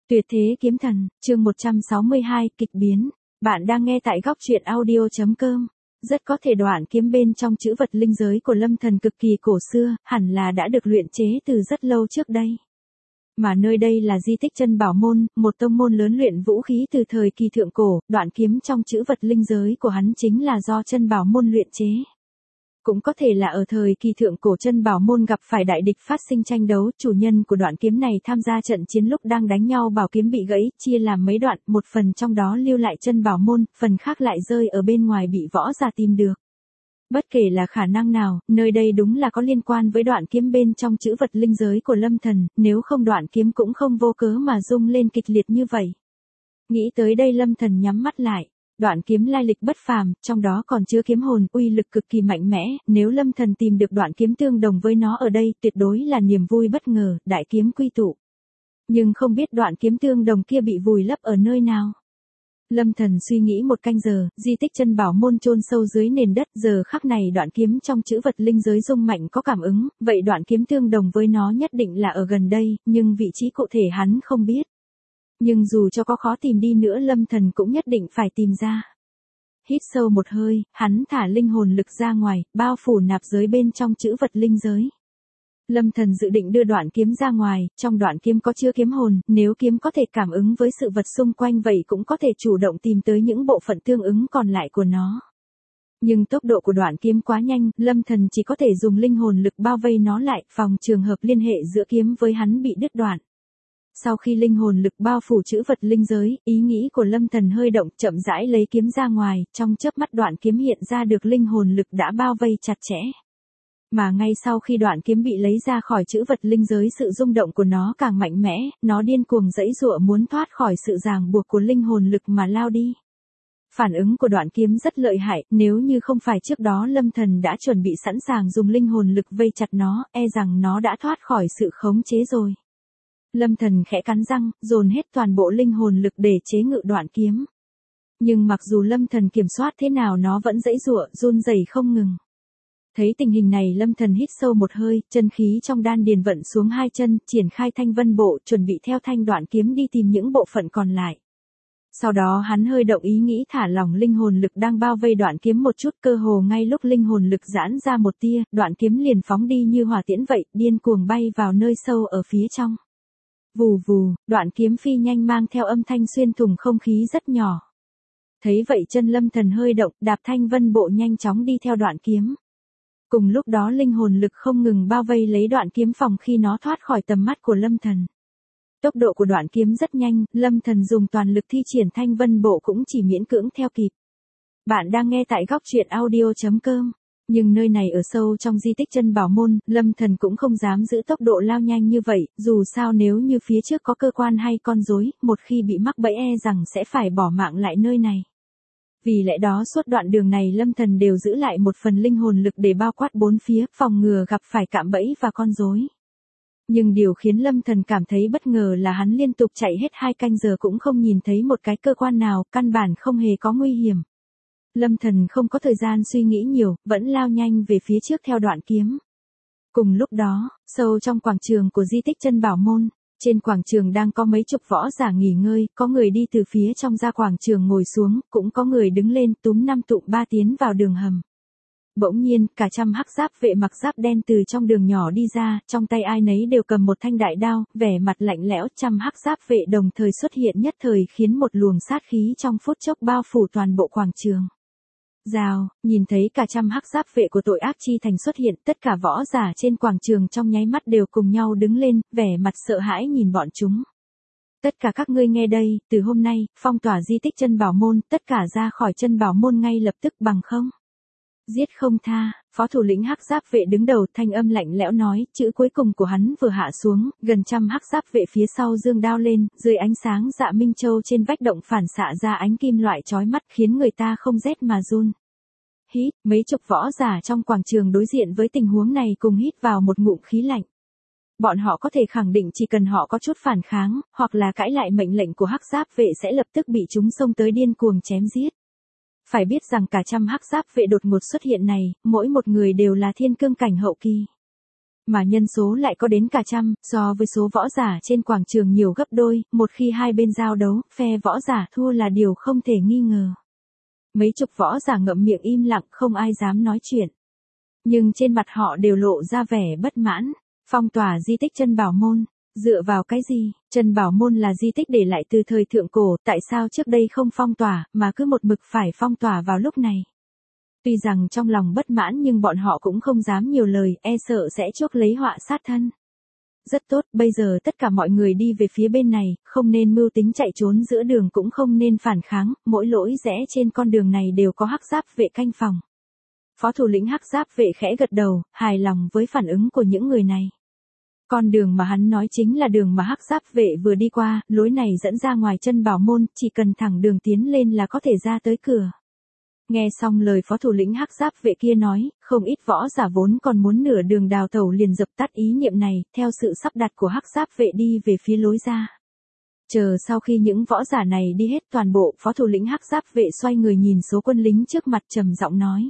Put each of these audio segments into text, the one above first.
Tuyệt thế kiếm thần, chương 162, kịch biến. Bạn đang nghe tại góc truyện audio.com. Rất có thể đoạn kiếm bên trong chữ vật linh giới của Lâm Thần cực kỳ cổ xưa, hẳn là đã được luyện chế từ rất lâu trước đây. Mà nơi đây là di tích Chân Bảo Môn, một tông môn lớn luyện vũ khí từ thời kỳ thượng cổ, đoạn kiếm trong chữ vật linh giới của hắn chính là do Chân Bảo Môn luyện chế. Cũng có thể là ở thời kỳ thượng cổ Chân Bảo Môn gặp phải đại địch phát sinh tranh đấu, chủ nhân của đoạn kiếm này tham gia trận chiến lúc đang đánh nhau bảo kiếm bị gãy, chia làm mấy đoạn, một phần trong đó lưu lại Chân Bảo Môn, phần khác lại rơi ở bên ngoài bị võ giả tìm được. Bất kể là khả năng nào, nơi đây đúng là có liên quan với đoạn kiếm bên trong chữ vật linh giới của Lâm Thần, nếu không đoạn kiếm cũng không vô cớ mà rung lên kịch liệt như vậy. Nghĩ tới đây Lâm Thần nhắm mắt lại. Đoạn kiếm lai lịch bất phàm, trong đó còn chứa kiếm hồn, uy lực cực kỳ mạnh mẽ, nếu Lâm Thần tìm được đoạn kiếm tương đồng với nó ở đây, tuyệt đối là niềm vui bất ngờ, đại kiếm quy tụ. Nhưng không biết đoạn kiếm tương đồng kia bị vùi lấp ở nơi nào. Lâm Thần suy nghĩ một canh giờ, di tích Chân Bảo Môn chôn sâu dưới nền đất, giờ khắc này đoạn kiếm trong chữ vật linh giới rung mạnh có cảm ứng, vậy đoạn kiếm tương đồng với nó nhất định là ở gần đây, nhưng vị trí cụ thể hắn không biết. Nhưng dù cho có khó tìm đi nữa Lâm Thần cũng nhất định phải tìm ra. Hít sâu một hơi, hắn thả linh hồn lực ra ngoài, bao phủ nạp giới bên trong chữ vật linh giới. Lâm Thần dự định đưa đoạn kiếm ra ngoài, trong đoạn kiếm có chứa kiếm hồn, nếu kiếm có thể cảm ứng với sự vật xung quanh vậy cũng có thể chủ động tìm tới những bộ phận tương ứng còn lại của nó. Nhưng tốc độ của đoạn kiếm quá nhanh, Lâm Thần chỉ có thể dùng linh hồn lực bao vây nó lại, phòng trường hợp liên hệ giữa kiếm với hắn bị đứt đoạn. Sau khi linh hồn lực bao phủ chữ vật linh giới, ý nghĩ của Lâm Thần hơi động, chậm rãi lấy kiếm ra ngoài, trong chớp mắt đoạn kiếm hiện ra được linh hồn lực đã bao vây chặt chẽ. Mà ngay sau khi đoạn kiếm bị lấy ra khỏi chữ vật linh giới, sự rung động của nó càng mạnh mẽ, nó điên cuồng giãy giụa muốn thoát khỏi sự ràng buộc của linh hồn lực mà lao đi. Phản ứng của đoạn kiếm rất lợi hại, nếu như không phải trước đó Lâm Thần đã chuẩn bị sẵn sàng dùng linh hồn lực vây chặt nó, e rằng nó đã thoát khỏi sự khống chế rồi. Lâm Thần khẽ cắn răng, dồn hết toàn bộ linh hồn lực để chế ngự đoạn kiếm. Nhưng mặc dù Lâm Thần kiểm soát thế nào nó vẫn giãy giụa, run rẩy không ngừng. Thấy tình hình này Lâm Thần hít sâu một hơi, chân khí trong đan điền vận xuống hai chân, triển khai thanh vân bộ, chuẩn bị theo thanh đoạn kiếm đi tìm những bộ phận còn lại. Sau đó hắn hơi động ý nghĩ thả lỏng linh hồn lực đang bao vây đoạn kiếm một chút, cơ hồ ngay lúc linh hồn lực giãn ra một tia, đoạn kiếm liền phóng đi như hỏa tiễn vậy, điên cuồng bay vào nơi sâu ở phía trong. Vù vù, đoạn kiếm phi nhanh mang theo âm thanh xuyên thủng không khí rất nhỏ. Thấy vậy chân Lâm Thần hơi động, đạp thanh vân bộ nhanh chóng đi theo đoạn kiếm. Cùng lúc đó linh hồn lực không ngừng bao vây lấy đoạn kiếm phòng khi nó thoát khỏi tầm mắt của Lâm Thần. Tốc độ của đoạn kiếm rất nhanh, Lâm Thần dùng toàn lực thi triển thanh vân bộ cũng chỉ miễn cưỡng theo kịp. Bạn đang nghe tại góc truyện audio.com. Nhưng nơi này ở sâu trong di tích Chân Bảo Môn, Lâm Thần cũng không dám giữ tốc độ lao nhanh như vậy, dù sao nếu như phía trước có cơ quan hay con rối, một khi bị mắc bẫy e rằng sẽ phải bỏ mạng lại nơi này. Vì lẽ đó suốt đoạn đường này Lâm Thần đều giữ lại một phần linh hồn lực để bao quát bốn phía, phòng ngừa gặp phải cạm bẫy và con rối. Nhưng điều khiến Lâm Thần cảm thấy bất ngờ là hắn liên tục chạy hết 2 canh giờ cũng không nhìn thấy một cái cơ quan nào, căn bản không hề có nguy hiểm. Lâm Thần không có thời gian suy nghĩ nhiều, vẫn lao nhanh về phía trước theo đoạn kiếm. Cùng lúc đó, sâu trong quảng trường của di tích Chân Bảo Môn, trên quảng trường đang có mấy chục võ giả nghỉ ngơi, có người đi từ phía trong ra quảng trường ngồi xuống, cũng có người đứng lên túm 5 tụm 3 tiến vào đường hầm. Bỗng nhiên, cả trăm hắc giáp vệ mặc giáp đen từ trong đường nhỏ đi ra, trong tay ai nấy đều cầm một thanh đại đao, vẻ mặt lạnh lẽo, trăm hắc giáp vệ đồng thời xuất hiện nhất thời khiến một luồng sát khí trong phút chốc bao phủ toàn bộ quảng trường. Rào, nhìn thấy cả trăm hắc giáp vệ của tội ác chi thành xuất hiện, tất cả võ giả trên quảng trường trong nháy mắt đều cùng nhau đứng lên, vẻ mặt sợ hãi nhìn bọn chúng. Tất cả các ngươi nghe đây, từ hôm nay, phong tỏa di tích Chân Bảo Môn, tất cả ra khỏi Chân Bảo Môn ngay lập tức bằng không. Giết không tha, phó thủ lĩnh hắc giáp vệ đứng đầu, thanh âm lạnh lẽo nói, chữ cuối cùng của hắn vừa hạ xuống, gần trăm hắc giáp vệ phía sau giương đao lên, dưới ánh sáng dạ minh châu trên vách động phản xạ ra ánh kim loại chói mắt khiến người ta không rét mà run. Hít, mấy chục võ giả trong quảng trường đối diện với tình huống này cùng hít vào một ngụm khí lạnh. Bọn họ có thể khẳng định chỉ cần họ có chút phản kháng, hoặc là cãi lại mệnh lệnh của hắc giáp vệ sẽ lập tức bị chúng xông tới điên cuồng chém giết. Phải biết rằng cả trăm hắc giáp vệ đột ngột xuất hiện này, mỗi một người đều là thiên cương cảnh hậu kỳ. Mà nhân số lại có đến cả trăm, so với số võ giả trên quảng trường nhiều gấp đôi, một khi hai bên giao đấu, phe võ giả thua là điều không thể nghi ngờ. Mấy chục võ giả ngậm miệng im lặng không ai dám nói chuyện. Nhưng trên mặt họ đều lộ ra vẻ bất mãn. Phong tỏa di tích Chân Bảo Môn. Dựa vào cái gì? Chân Bảo Môn là di tích để lại từ thời thượng cổ, tại sao trước đây không phong tỏa, mà cứ một mực phải phong tỏa vào lúc này? Tuy rằng trong lòng bất mãn nhưng bọn họ cũng không dám nhiều lời, e sợ sẽ chuốc lấy họa sát thân. Rất tốt, bây giờ tất cả mọi người đi về phía bên này, không nên mưu tính chạy trốn giữa đường cũng không nên phản kháng, mỗi lỗi rẽ trên con đường này đều có hắc giáp vệ canh phòng. Phó thủ lĩnh hắc giáp vệ khẽ gật đầu, hài lòng với phản ứng của những người này. Con đường mà hắn nói chính là đường mà hắc giáp vệ vừa đi qua, lối này dẫn ra ngoài Chân Bảo Môn, chỉ cần thẳng đường tiến lên là có thể ra tới cửa. Nghe xong lời phó thủ lĩnh hắc giáp vệ kia nói, không ít võ giả vốn còn muốn nửa đường đào tẩu liền dập tắt ý niệm này, theo sự sắp đặt của hắc giáp vệ đi về phía lối ra. Chờ sau khi những võ giả này đi hết toàn bộ, phó thủ lĩnh hắc giáp vệ xoay người nhìn số quân lính trước mặt trầm giọng nói.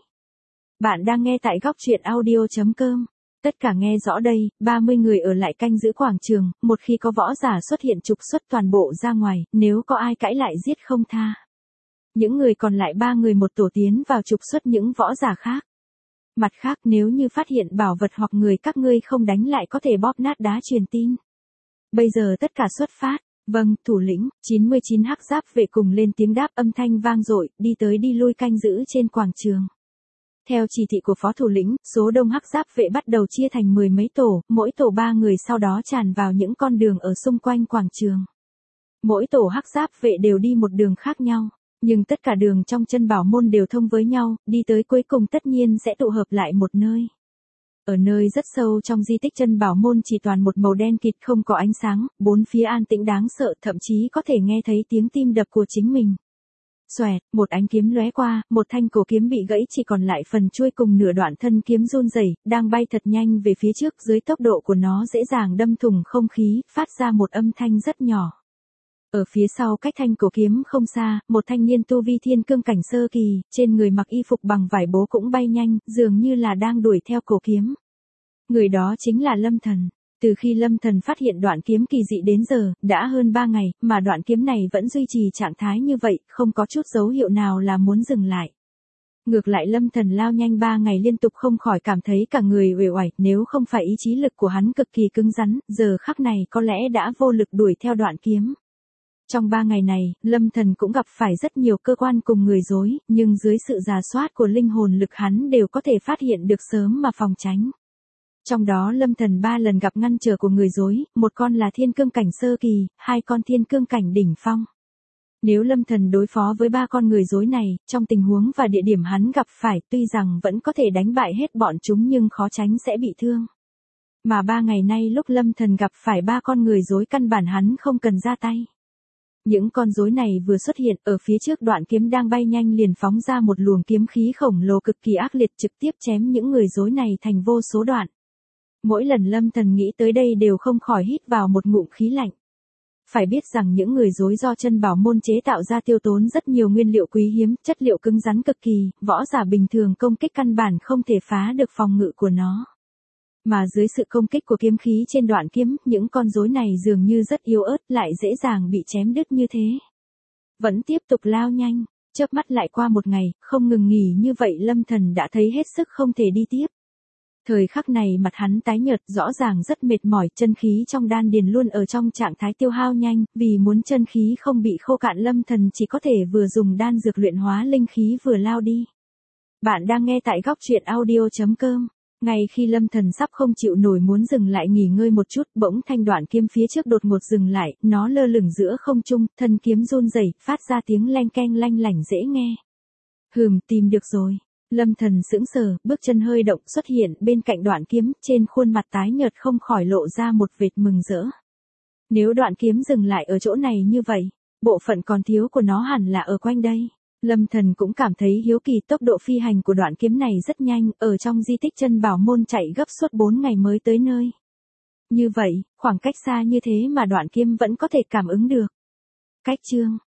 Bạn đang nghe tại góc truyện audio.com. Tất cả nghe rõ đây, 30 người ở lại canh giữ quảng trường, một khi có võ giả xuất hiện trục xuất toàn bộ ra ngoài, nếu có ai cãi lại giết không tha. Những người còn lại 3 người một tổ tiến vào trục xuất những võ giả khác. Mặt khác nếu như phát hiện bảo vật hoặc người các ngươi không đánh lại có thể bóp nát đá truyền tin. Bây giờ tất cả xuất phát. Vâng, thủ lĩnh, 99 hắc giáp vệ cùng lên tiếng đáp âm thanh vang dội, đi tới đi lui canh giữ trên quảng trường. Theo chỉ thị của phó thủ lĩnh, số đông hắc giáp vệ bắt đầu chia thành 10 mấy tổ, mỗi tổ 3 người sau đó tràn vào những con đường ở xung quanh quảng trường. Mỗi tổ hắc giáp vệ đều đi một đường khác nhau, nhưng tất cả đường trong Chân Bảo Môn đều thông với nhau, đi tới cuối cùng tất nhiên sẽ tụ hợp lại một nơi. Ở nơi rất sâu trong di tích Chân Bảo Môn chỉ toàn một màu đen kịt không có ánh sáng, bốn phía an tĩnh đáng sợ, thậm chí có thể nghe thấy tiếng tim đập của chính mình. Xoẹt, một ánh kiếm lóe qua, một thanh cổ kiếm bị gãy chỉ còn lại phần chuôi cùng nửa đoạn thân kiếm run rẩy, đang bay thật nhanh về phía trước, dưới tốc độ của nó dễ dàng đâm thủng không khí, phát ra một âm thanh rất nhỏ. Ở phía sau cách thanh cổ kiếm không xa, một thanh niên tu vi thiên cương cảnh sơ kỳ, trên người mặc y phục bằng vải bố cũng bay nhanh, dường như là đang đuổi theo cổ kiếm. Người đó chính là Lâm Thần. Từ khi Lâm Thần phát hiện đoạn kiếm kỳ dị đến giờ, đã hơn 3 ngày, mà đoạn kiếm này vẫn duy trì trạng thái như vậy, không có chút dấu hiệu nào là muốn dừng lại. Ngược lại Lâm Thần lao nhanh 3 ngày liên tục không khỏi cảm thấy cả người uể oải, nếu không phải ý chí lực của hắn cực kỳ cứng rắn, giờ khắc này có lẽ đã vô lực đuổi theo đoạn kiếm. Trong 3 ngày này, Lâm Thần cũng gặp phải rất nhiều cơ quan cùng người dối, nhưng dưới sự rà soát của linh hồn lực hắn đều có thể phát hiện được sớm mà phòng tránh. Trong đó Lâm Thần 3 lần gặp ngăn trở của người dối, một con là thiên cương cảnh sơ kỳ, 2 con thiên cương cảnh đỉnh phong. Nếu Lâm Thần đối phó với 3 con người dối này, trong tình huống và địa điểm hắn gặp phải tuy rằng vẫn có thể đánh bại hết bọn chúng nhưng khó tránh sẽ bị thương. Mà 3 ngày nay lúc Lâm Thần gặp phải 3 con người dối căn bản hắn không cần ra tay. Những con rối này vừa xuất hiện ở phía trước đoạn kiếm đang bay nhanh liền phóng ra một luồng kiếm khí khổng lồ cực kỳ ác liệt trực tiếp chém những người rối này thành vô số đoạn. Mỗi lần Lâm Thần nghĩ tới đây đều không khỏi hít vào một ngụm khí lạnh. Phải biết rằng những người rối do Chân Bảo Môn chế tạo ra tiêu tốn rất nhiều nguyên liệu quý hiếm, chất liệu cứng rắn cực kỳ, võ giả bình thường công kích căn bản không thể phá được phòng ngự của nó. Mà dưới sự công kích của kiếm khí trên đoạn kiếm, những con rối này dường như rất yếu ớt lại dễ dàng bị chém đứt như thế. Vẫn tiếp tục lao nhanh, chớp mắt lại qua một ngày, không ngừng nghỉ như vậy Lâm Thần đã thấy hết sức không thể đi tiếp. Thời khắc này mặt hắn tái nhợt rõ ràng rất mệt mỏi, chân khí trong đan điền luôn ở trong trạng thái tiêu hao nhanh, vì muốn chân khí không bị khô cạn Lâm Thần chỉ có thể vừa dùng đan dược luyện hóa linh khí vừa lao đi. Bạn đang nghe tại góc truyện audio.com. Ngay khi Lâm Thần sắp không chịu nổi muốn dừng lại nghỉ ngơi một chút, bỗng thanh đoạn kiếm phía trước đột ngột dừng lại, nó lơ lửng giữa không trung, thân kiếm run rẩy, phát ra tiếng leng keng lanh lảnh dễ nghe. Tìm được rồi. Lâm Thần sững sờ, bước chân hơi động xuất hiện bên cạnh đoạn kiếm, trên khuôn mặt tái nhợt không khỏi lộ ra một vệt mừng rỡ. Nếu đoạn kiếm dừng lại ở chỗ này như vậy, bộ phận còn thiếu của nó hẳn là ở quanh đây. Lâm Thần cũng cảm thấy hiếu kỳ, tốc độ phi hành của đoạn kiếm này rất nhanh, ở trong di tích Chân Bảo Môn chạy gấp suốt 4 ngày mới tới nơi. Như vậy, khoảng cách xa như thế mà đoạn kiếm vẫn có thể cảm ứng được. Cách chương